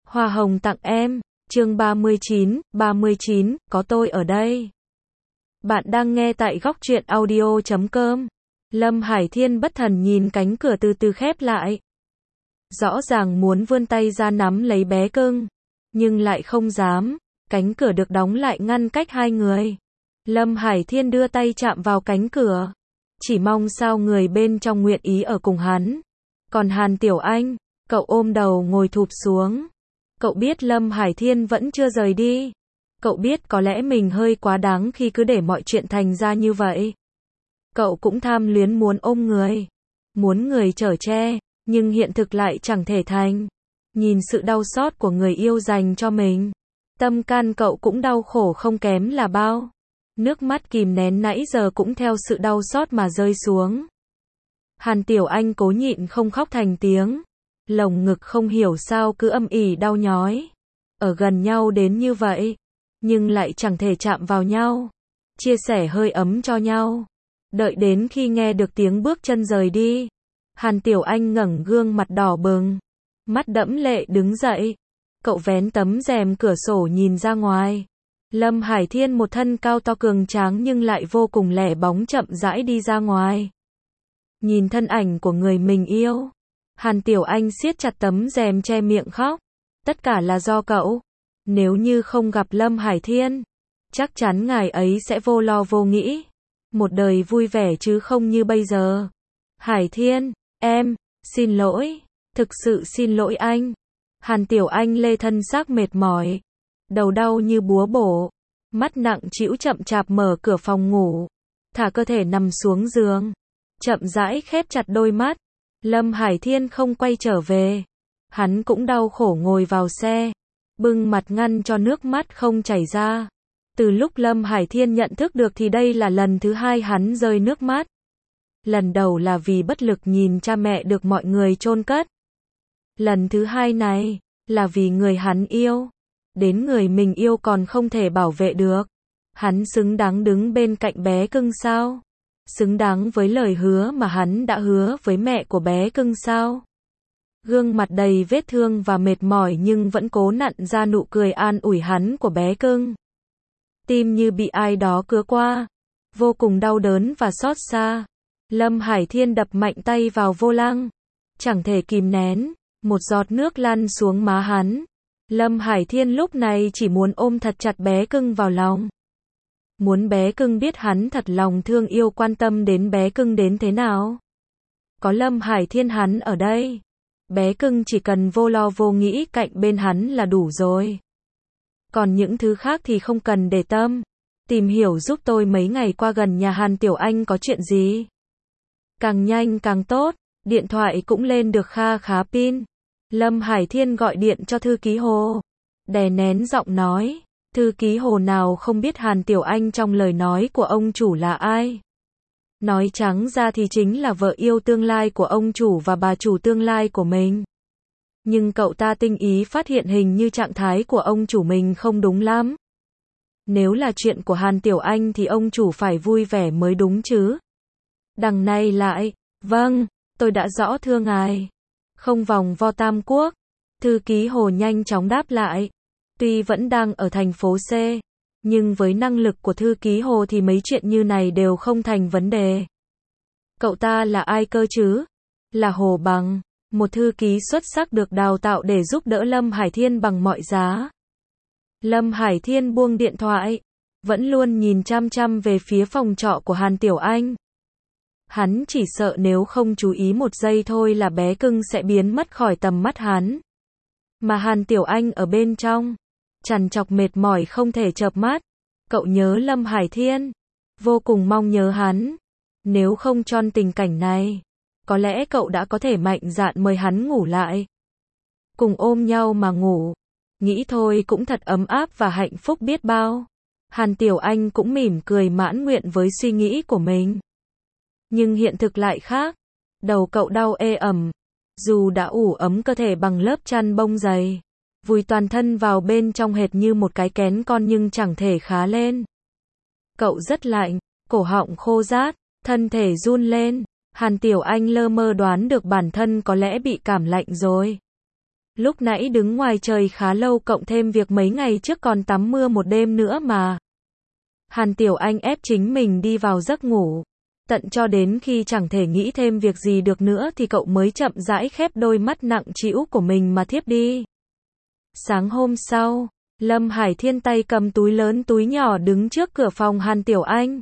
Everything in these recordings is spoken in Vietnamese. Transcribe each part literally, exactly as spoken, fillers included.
Hoa hồng tặng em, chương ba mươi chín, ba mươi chín, có tôi ở đây. Bạn đang nghe tại góc truyện audio chấm com. Lâm Hải Thiên bất thần nhìn cánh cửa từ từ khép lại. Rõ ràng muốn vươn tay ra nắm lấy bé cưng, nhưng lại không dám, cánh cửa được đóng lại ngăn cách hai người. Lâm Hải Thiên đưa tay chạm vào cánh cửa, chỉ mong sao người bên trong nguyện ý ở cùng hắn. Còn Hàn Tiểu Anh, cậu ôm đầu ngồi thụp xuống. Cậu biết Lâm Hải Thiên vẫn chưa rời đi. Cậu biết có lẽ mình hơi quá đáng khi cứ để mọi chuyện thành ra như vậy. Cậu cũng tham luyến muốn ôm người, muốn người chở che, nhưng hiện thực lại chẳng thể thành. Nhìn sự đau xót của người yêu dành cho mình, tâm can cậu cũng đau khổ không kém là bao. Nước mắt kìm nén nãy giờ cũng theo sự đau xót mà rơi xuống. Hàn Tiểu Anh cố nhịn không khóc thành tiếng. Lồng ngực không hiểu sao cứ âm ỉ đau nhói. Ở gần nhau đến như vậy, nhưng lại chẳng thể chạm vào nhau, chia sẻ hơi ấm cho nhau. Đợi đến khi nghe được tiếng bước chân rời đi, Hàn Tiểu Anh ngẩng gương mặt đỏ bừng, mắt đẫm lệ đứng dậy. Cậu vén tấm rèm cửa sổ nhìn ra ngoài. Lâm Hải Thiên một thân cao to cường tráng nhưng lại vô cùng lẻ bóng chậm rãi đi ra ngoài. Nhìn thân ảnh của người mình yêu, Hàn Tiểu Anh siết chặt tấm rèm che miệng khóc. Tất cả là do cậu. Nếu như không gặp Lâm Hải Thiên, chắc chắn ngài ấy sẽ vô lo vô nghĩ, một đời vui vẻ chứ không như bây giờ. Hải Thiên, em, xin lỗi, thực sự xin lỗi anh. Hàn Tiểu Anh lê thân xác mệt mỏi, đầu đau như búa bổ, mắt nặng trĩu chậm chạp mở cửa phòng ngủ, thả cơ thể nằm xuống giường, chậm rãi khép chặt đôi mắt. Lâm Hải Thiên không quay trở về. Hắn cũng đau khổ ngồi vào xe, bưng mặt ngăn cho nước mắt không chảy ra. Từ lúc Lâm Hải Thiên nhận thức được thì đây là lần thứ hai hắn rơi nước mắt. Lần đầu là vì bất lực nhìn cha mẹ được mọi người chôn cất. Lần thứ hai này, là vì người hắn yêu. Đến người mình yêu còn không thể bảo vệ được. Hắn xứng đáng đứng bên cạnh bé cưng sao? Xứng đáng với lời hứa mà hắn đã hứa với mẹ của bé cưng sao? Gương mặt đầy vết thương và mệt mỏi nhưng vẫn cố nặn ra nụ cười an ủi hắn của bé cưng. Tim như bị ai đó cứa qua, vô cùng đau đớn và xót xa. Lâm Hải Thiên đập mạnh tay vào vô lăng, chẳng thể kìm nén, một giọt nước lăn xuống má hắn. Lâm Hải Thiên lúc này chỉ muốn ôm thật chặt bé cưng vào lòng. Muốn bé cưng biết hắn thật lòng thương yêu quan tâm đến bé cưng đến thế nào. Có Lâm Hải Thiên hắn ở đây, bé cưng chỉ cần vô lo vô nghĩ cạnh bên hắn là đủ rồi. Còn những thứ khác thì không cần để tâm. Tìm hiểu giúp tôi mấy ngày qua gần nhà Hàn Tiểu Anh có chuyện gì. Càng nhanh càng tốt. Điện thoại cũng lên được kha khá pin. Lâm Hải Thiên gọi điện cho thư ký Hồ, đè nén giọng nói. Thư ký Hồ nào không biết Hàn Tiểu Anh trong lời nói của ông chủ là ai. Nói trắng ra thì chính là vợ yêu tương lai của ông chủ và bà chủ tương lai của mình. Nhưng cậu ta tinh ý phát hiện hình như trạng thái của ông chủ mình không đúng lắm. Nếu là chuyện của Hàn Tiểu Anh thì ông chủ phải vui vẻ mới đúng chứ. Đằng này lại, vâng, tôi đã rõ thưa ngài. Không vòng vo Tam Quốc. Thư ký Hồ nhanh chóng đáp lại. Tuy vẫn đang ở thành phố C, nhưng với năng lực của thư ký Hồ thì mấy chuyện như này đều không thành vấn đề. Cậu ta là ai cơ chứ? Là Hồ Bằng, một thư ký xuất sắc được đào tạo để giúp đỡ Lâm Hải Thiên bằng mọi giá. Lâm Hải Thiên buông điện thoại, vẫn luôn nhìn chăm chăm về phía phòng trọ của Hàn Tiểu Anh. Hắn chỉ sợ nếu không chú ý một giây thôi là bé cưng sẽ biến mất khỏi tầm mắt hắn. Mà Hàn Tiểu Anh ở bên trong, trằn trọc mệt mỏi không thể chợp mắt. Cậu nhớ Lâm Hải Thiên, vô cùng mong nhớ hắn. Nếu không trong tình cảnh này, có lẽ cậu đã có thể mạnh dạn mời hắn ngủ lại, cùng ôm nhau mà ngủ. Nghĩ thôi cũng thật ấm áp và hạnh phúc biết bao. Hàn Tiểu Anh cũng mỉm cười mãn nguyện với suy nghĩ của mình. Nhưng hiện thực lại khác. Đầu cậu đau ê ẩm. Dù đã ủ ấm cơ thể bằng lớp chăn bông dày, vùi toàn thân vào bên trong hệt như một cái kén con nhưng chẳng thể khá lên. Cậu rất lạnh, cổ họng khô rát, thân thể run lên. Hàn Tiểu Anh lơ mơ đoán được bản thân có lẽ bị cảm lạnh rồi. Lúc nãy đứng ngoài trời khá lâu cộng thêm việc mấy ngày trước còn tắm mưa một đêm nữa mà. Hàn Tiểu Anh ép chính mình đi vào giấc ngủ. Tận cho đến khi chẳng thể nghĩ thêm việc gì được nữa thì cậu mới chậm rãi khép đôi mắt nặng trĩu của mình mà thiếp đi. Sáng hôm sau, Lâm Hải Thiên tay cầm túi lớn túi nhỏ đứng trước cửa phòng Hàn Tiểu Anh.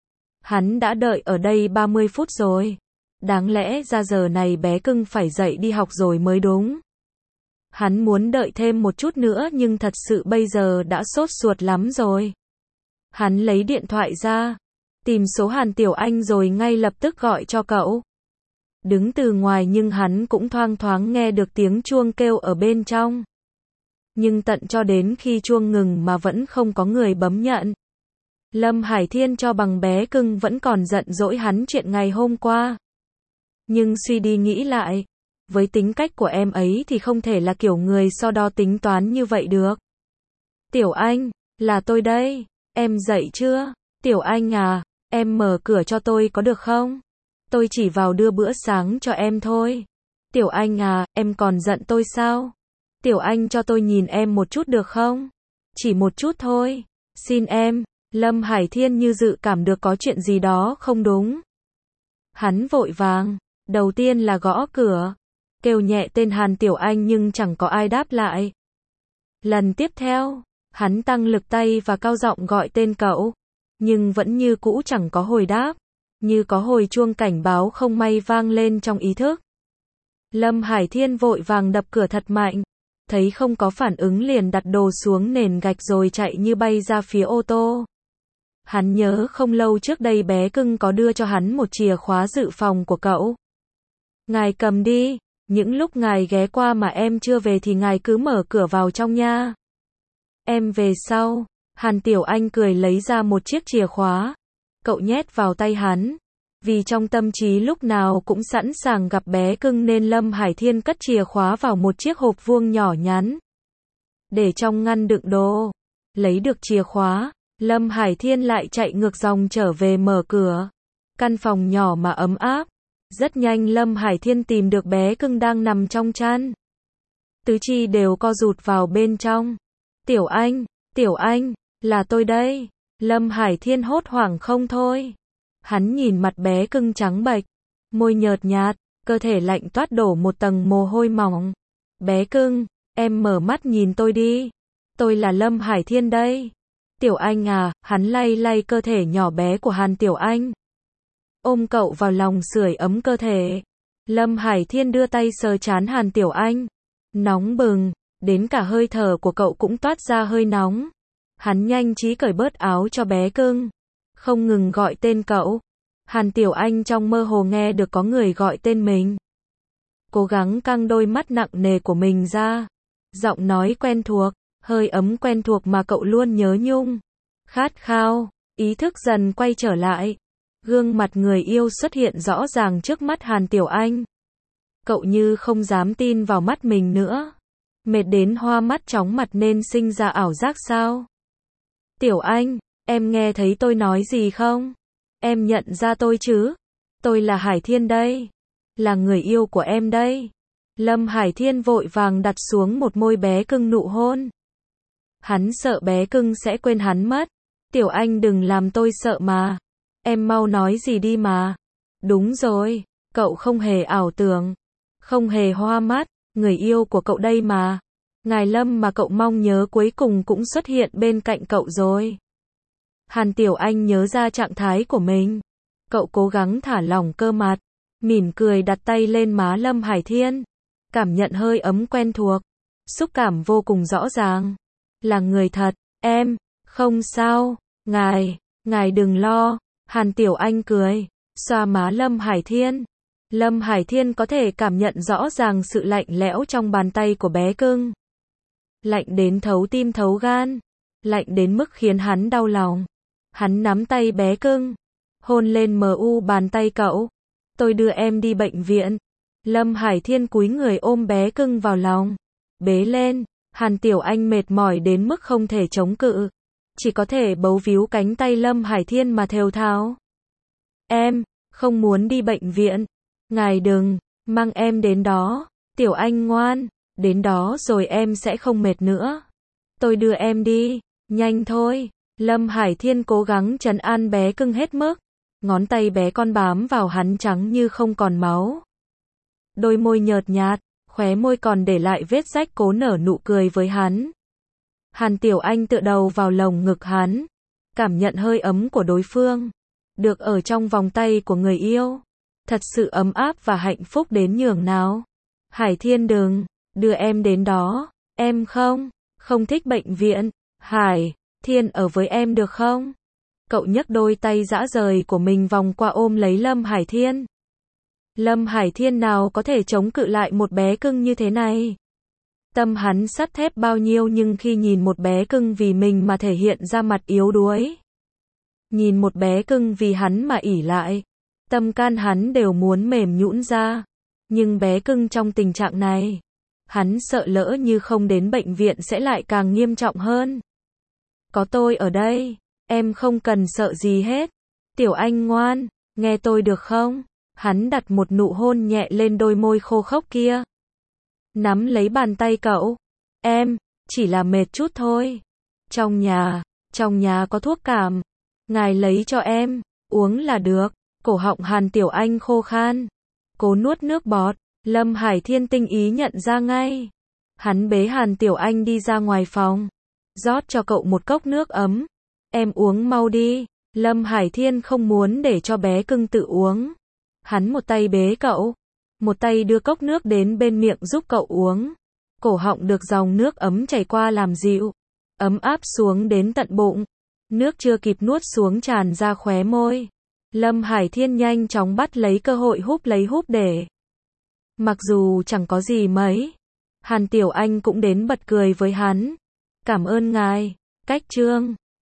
Hắn đã đợi ở đây ba mươi phút rồi. Đáng lẽ ra giờ này bé cưng phải dậy đi học rồi mới đúng. Hắn muốn đợi thêm một chút nữa nhưng thật sự bây giờ đã sốt ruột lắm rồi. Hắn lấy điện thoại ra, tìm số Hàn Tiểu Anh rồi ngay lập tức gọi cho cậu. Đứng từ ngoài nhưng hắn cũng thoang thoáng nghe được tiếng chuông kêu ở bên trong. Nhưng tận cho đến khi chuông ngừng mà vẫn không có người bấm nhận. Lâm Hải Thiên cho bằng bé cưng vẫn còn giận dỗi hắn chuyện ngày hôm qua. Nhưng suy đi nghĩ lại, với tính cách của em ấy thì không thể là kiểu người so đo tính toán như vậy được. Tiểu Anh, là tôi đây, em dậy chưa? Tiểu Anh à, em mở cửa cho tôi có được không? Tôi chỉ vào đưa bữa sáng cho em thôi. Tiểu Anh à, em còn giận tôi sao? Tiểu Anh cho tôi nhìn em một chút được không? Chỉ một chút thôi, xin em. Lâm Hải Thiên như dự cảm được có chuyện gì đó không đúng. Hắn vội vàng, đầu tiên là gõ cửa, kêu nhẹ tên Hàn Tiểu Anh nhưng chẳng có ai đáp lại. Lần tiếp theo, hắn tăng lực tay và cao giọng gọi tên cậu, nhưng vẫn như cũ chẳng có hồi đáp, như có hồi chuông cảnh báo không may vang lên trong ý thức. Lâm Hải Thiên vội vàng đập cửa thật mạnh, thấy không có phản ứng liền đặt đồ xuống nền gạch rồi chạy như bay ra phía ô tô. Hắn nhớ không lâu trước đây bé cưng có đưa cho hắn một chìa khóa dự phòng của cậu. Ngài cầm đi, những lúc ngài ghé qua mà em chưa về thì ngài cứ mở cửa vào trong nha. Em về sau. Hàn Tiểu Anh cười lấy ra một chiếc chìa khóa. Cậu nhét vào tay hắn. Vì trong tâm trí lúc nào cũng sẵn sàng gặp bé cưng nên Lâm Hải Thiên cất chìa khóa vào một chiếc hộp vuông nhỏ nhắn. Để trong ngăn đựng đồ. Lấy được chìa khóa, Lâm Hải Thiên lại chạy ngược dòng trở về mở cửa. Căn phòng nhỏ mà ấm áp. Rất nhanh Lâm Hải Thiên tìm được bé cưng đang nằm trong chăn. Tứ chi đều co rụt vào bên trong. Tiểu Anh, Tiểu Anh, là tôi đây. Lâm Hải Thiên hốt hoảng không thôi. Hắn nhìn mặt bé cưng trắng bệch, môi nhợt nhạt, cơ thể lạnh toát đổ một tầng mồ hôi mỏng. Bé cưng, em mở mắt nhìn tôi đi. Tôi là Lâm Hải Thiên đây. Tiểu Anh à, hắn lay lay cơ thể nhỏ bé của Hàn Tiểu Anh. Ôm cậu vào lòng sưởi ấm cơ thể. Lâm Hải Thiên đưa tay sờ trán Hàn Tiểu Anh. Nóng bừng, đến cả hơi thở của cậu cũng toát ra hơi nóng. Hắn nhanh trí cởi bớt áo cho bé cưng. Không ngừng gọi tên cậu. Hàn Tiểu Anh trong mơ hồ nghe được có người gọi tên mình. Cố gắng căng đôi mắt nặng nề của mình ra. Giọng nói quen thuộc, hơi ấm quen thuộc mà cậu luôn nhớ nhung. Khát khao, ý thức dần quay trở lại. Gương mặt người yêu xuất hiện rõ ràng trước mắt Hàn Tiểu Anh. Cậu như không dám tin vào mắt mình nữa. Mệt đến hoa mắt chóng mặt nên sinh ra ảo giác sao? Tiểu Anh, em nghe thấy tôi nói gì không? Em nhận ra tôi chứ? Tôi là Hải Thiên đây. Là người yêu của em đây. Lâm Hải Thiên vội vàng đặt xuống một môi bé cưng nụ hôn. Hắn sợ bé cưng sẽ quên hắn mất. Tiểu Anh đừng làm tôi sợ mà. Em mau nói gì đi mà. Đúng rồi, cậu không hề ảo tưởng. Không hề hoa mắt, người yêu của cậu đây mà. Ngài Lâm mà cậu mong nhớ cuối cùng cũng xuất hiện bên cạnh cậu rồi. Hàn Tiểu Anh nhớ ra trạng thái của mình. Cậu cố gắng thả lỏng cơ mặt. Mỉm cười đặt tay lên má Lâm Hải Thiên. Cảm nhận hơi ấm quen thuộc. Xúc cảm vô cùng rõ ràng. Là người thật, em, không sao, ngài, ngài đừng lo. Hàn Tiểu Anh cười, xoa má Lâm Hải Thiên. Lâm Hải Thiên có thể cảm nhận rõ ràng sự lạnh lẽo trong bàn tay của bé cưng. Lạnh đến thấu tim thấu gan. Lạnh đến mức khiến hắn đau lòng. Hắn nắm tay bé cưng. Hôn lên mờ u bàn tay cậu. Tôi đưa em đi bệnh viện. Lâm Hải Thiên cúi người ôm bé cưng vào lòng. Bế lên. Hàn Tiểu Anh mệt mỏi đến mức không thể chống cự. Chỉ có thể bấu víu cánh tay Lâm Hải Thiên mà thều thào. Em, không muốn đi bệnh viện. Ngài đừng, mang em đến đó. Tiểu Anh ngoan, Đến đó rồi em sẽ không mệt nữa. Tôi đưa em đi. Nhanh thôi. Lâm Hải Thiên cố gắng trấn an bé cưng hết mức. Ngón tay bé con bám vào hắn trắng như không còn máu. Đôi môi nhợt nhạt, khóe môi còn để lại vết rách cố nở nụ cười với hắn. Hàn Tiểu Anh tựa đầu vào lồng ngực hắn, cảm nhận hơi ấm của đối phương. Được ở trong vòng tay của người yêu. Thật sự ấm áp và hạnh phúc đến nhường nào. Hải Thiên đừng, đưa em đến đó. Em không, không thích bệnh viện. Hải Thiên ở với em được không? Cậu nhấc đôi tay rã rời của mình vòng qua ôm lấy Lâm Hải Thiên. Lâm Hải Thiên nào có thể chống cự lại một bé cưng như thế này. Tâm hắn sắt thép bao nhiêu nhưng khi nhìn một bé cưng vì mình mà thể hiện ra mặt yếu đuối. Nhìn một bé cưng vì hắn mà ỷ lại. Tâm can hắn đều muốn mềm nhũn ra. Nhưng bé cưng trong tình trạng này, hắn sợ lỡ như không đến bệnh viện sẽ lại càng nghiêm trọng hơn. Có tôi ở đây, em không cần sợ gì hết. Tiểu Anh ngoan, nghe tôi được không? Hắn đặt một nụ hôn nhẹ lên đôi môi khô khốc kia. Nắm lấy bàn tay cậu. Em, chỉ là mệt chút thôi. Trong nhà, trong nhà có thuốc cảm. Ngài lấy cho em, uống là được. Cổ họng Hàn Tiểu Anh khô khan. Cố nuốt nước bọt. Lâm Hải Thiên tinh ý nhận ra ngay. Hắn bế Hàn Tiểu Anh đi ra ngoài phòng. Rót cho cậu một cốc nước ấm. Em uống mau đi. Lâm Hải Thiên không muốn để cho bé cưng tự uống. Hắn một tay bế cậu, một tay đưa cốc nước đến bên miệng giúp cậu uống. Cổ họng được dòng nước ấm chảy qua làm dịu, ấm áp xuống đến tận bụng. Nước chưa kịp nuốt xuống tràn ra khóe môi. Lâm Hải Thiên nhanh chóng bắt lấy cơ hội húp lấy húp để. Mặc dù chẳng có gì mấy, Hàn Tiểu Anh cũng đến bật cười với hắn. Cảm ơn ngài. Cách chương